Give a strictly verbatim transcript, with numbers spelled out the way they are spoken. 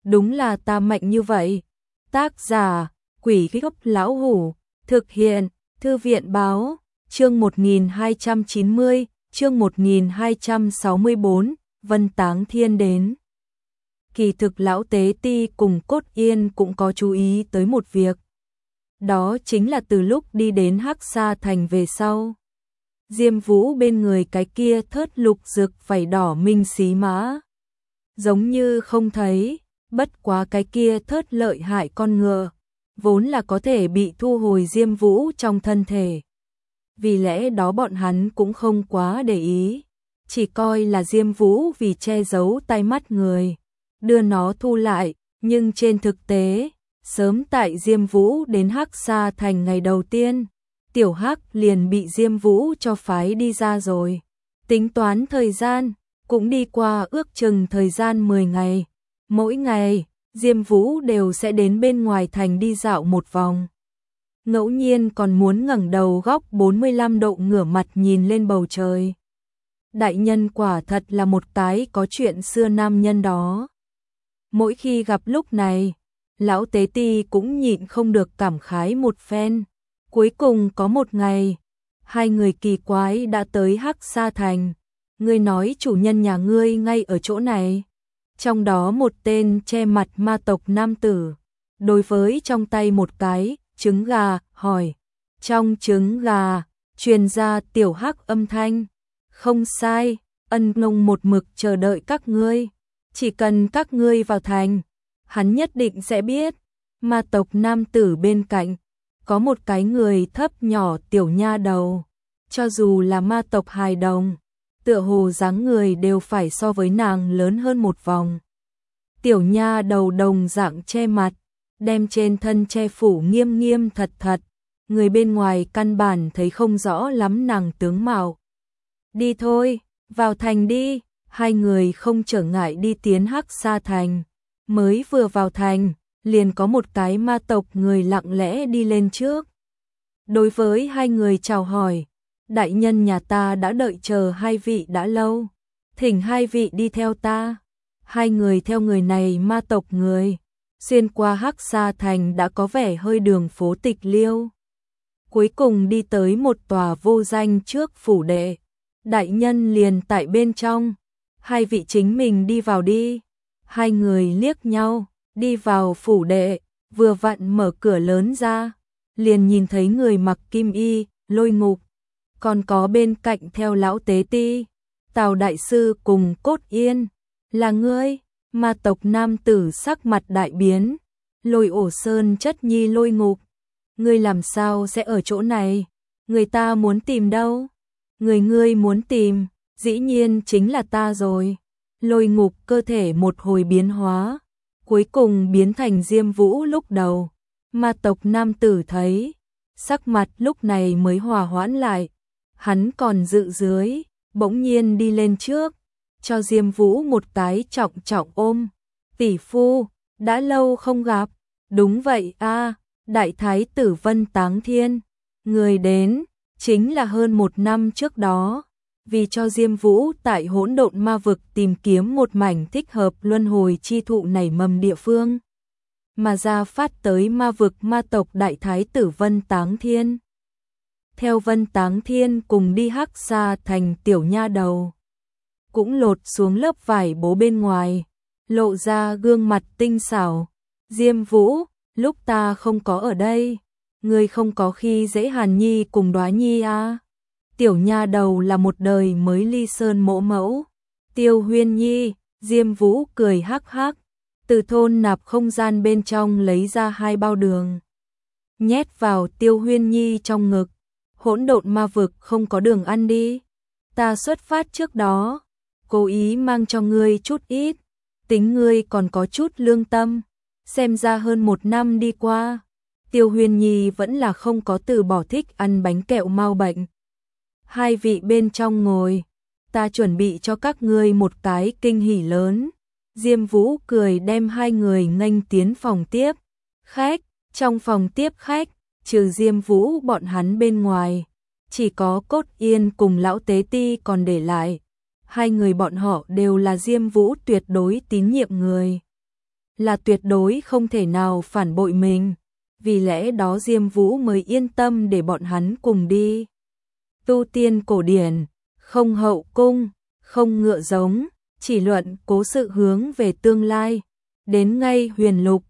đúng là ta mạnh như vậy. Tác giả, Quỷ Gốc Lão Hủ, thực hiện, Thư viện Báo, chương một nghìn hai trăm chín mươi, chương một nghìn hai trăm sáu mươi tư, Vân Táng Thiên đến. Kỳ thực Lão Tế Ti cùng Cốt Yên cũng có chú ý tới một việc. Đó chính là từ lúc đi đến Hắc Sa Thành về sau, Diêm Vũ bên người cái kia thớt lục rực vảy đỏ minh xí mã giống như không thấy, bất quá cái kia thớt lợi hại con ngựa, vốn là có thể bị thu hồi Diêm Vũ trong thân thể. Vì lẽ đó bọn hắn cũng không quá để ý, chỉ coi là Diêm Vũ vì che giấu tai mắt người, đưa nó thu lại, nhưng trên thực tế, sớm tại Diêm Vũ đến Hắc Sa Thành ngày đầu tiên, Tiểu Hắc liền bị Diêm Vũ cho phái đi ra rồi. Tính toán thời gian, cũng đi qua ước chừng thời gian mười ngày. Mỗi ngày, Diêm Vũ đều sẽ đến bên ngoài thành đi dạo một vòng. Ngẫu nhiên còn muốn ngẩng đầu góc bốn mươi lăm độ ngửa mặt nhìn lên bầu trời. Đại nhân quả thật là một cái có chuyện xưa nam nhân đó. Mỗi khi gặp lúc này, Lão Tế Ti cũng nhịn không được cảm khái một phen. Cuối cùng có một ngày, hai người kỳ quái đã tới Hắc Sa Thành. Ngươi nói chủ nhân nhà ngươi ngay ở chỗ này. Trong đó một tên che mặt ma tộc nam tử, đối với trong tay một cái trứng gà, hỏi. Trong trứng gà, truyền ra Tiểu Hắc âm thanh. Không sai, ân nông một mực chờ đợi các ngươi. Chỉ cần các ngươi vào thành, hắn nhất định sẽ biết. Ma tộc nam tử bên cạnh, có một cái người thấp nhỏ tiểu nha đầu. Cho dù là ma tộc hài đồng, tựa hồ dáng người đều phải so với nàng lớn hơn một vòng. Tiểu nha đầu đồng dạng che mặt, đem trên thân che phủ nghiêm nghiêm thật thật, người bên ngoài căn bản thấy không rõ lắm nàng tướng mạo. Đi thôi, vào thành đi, hai người không trở ngại đi tiến Hắc Sa Thành. Mới vừa vào thành, liền có một cái ma tộc người lặng lẽ đi lên trước. Đối với hai người chào hỏi, đại nhân nhà ta đã đợi chờ hai vị đã lâu, thỉnh hai vị đi theo ta. Hai người theo người này ma tộc người, xuyên qua Hắc Sa Thành đã có vẻ hơi đường phố tịch liêu. Cuối cùng đi tới một tòa vô danh trước phủ đệ, đại nhân liền tại bên trong, hai vị chính mình đi vào đi. Hai người liếc nhau, đi vào phủ đệ, vừa vặn mở cửa lớn ra, liền nhìn thấy người mặc kim y, Lôi Ngục, còn có bên cạnh theo Lão Tế Ti, Tào đại sư cùng Cốt Yên. Là ngươi? Ma tộc nam tử sắc mặt đại biến. Lôi Ổ Sơn chất nhi Lôi Ngục, ngươi làm sao sẽ ở chỗ này? Người ta muốn tìm đâu? Người ngươi muốn tìm, dĩ nhiên chính là ta rồi. Lôi Ngục cơ thể một hồi biến hóa, cuối cùng biến thành Diêm Vũ lúc đầu. Ma tộc nam tử thấy, sắc mặt lúc này mới hòa hoãn lại. Hắn còn dự dưới, bỗng nhiên đi lên trước, cho Diêm Vũ một cái trọng trọng ôm. Tỷ phu, đã lâu không gặp. Đúng vậy a, đại thái tử Vân Táng Thiên. Người đến, chính là hơn một năm trước đó. Vì cho Diêm Vũ tại hỗn độn ma vực tìm kiếm một mảnh thích hợp luân hồi chi thụ nảy mầm địa phương, mà ra phát tới ma vực ma tộc đại thái tử Vân Táng Thiên. Theo Vân Táng Thiên cùng đi Hắc Sa Thành tiểu nha đầu, cũng lột xuống lớp vải bố bên ngoài, lộ ra gương mặt tinh xảo. Diêm Vũ, lúc ta không có ở đây, ngươi không có khi dễ Hàn Nhi cùng Đoá Nhi à? Tiểu nha đầu là một đời mới ly sơn mộ mẫu. Tiêu Huyên Nhi, Diêm Vũ cười hắc hắc, từ thôn nạp không gian bên trong lấy ra hai bao đường, nhét vào Tiêu Huyên Nhi trong ngực. Hỗn độn ma vực không có đường ăn đi. Ta xuất phát trước đó, cố ý mang cho ngươi chút ít, tính ngươi còn có chút lương tâm. Xem ra hơn một năm đi qua, Tiêu Huyên Nhi vẫn là không có từ bỏ thích ăn bánh kẹo mau bệnh. Hai vị bên trong ngồi, ta chuẩn bị cho các ngươi một cái kinh hỉ lớn. Diêm Vũ cười đem hai người nghênh tiến phòng tiếp khách. Trong phòng tiếp khách, trừ Diêm Vũ bọn hắn bên ngoài, chỉ có Cốt Yên cùng Lão Tế Ti còn để lại. Hai người bọn họ đều là Diêm Vũ tuyệt đối tín nhiệm người. là tuyệt đối không thể nào phản bội mình, vì lẽ đó Diêm Vũ mới yên tâm để bọn hắn cùng đi. Tu tiên cổ điển, không hậu cung, không ngựa giống, chỉ luận cố sự hướng về tương lai. Đến ngay huyền lục,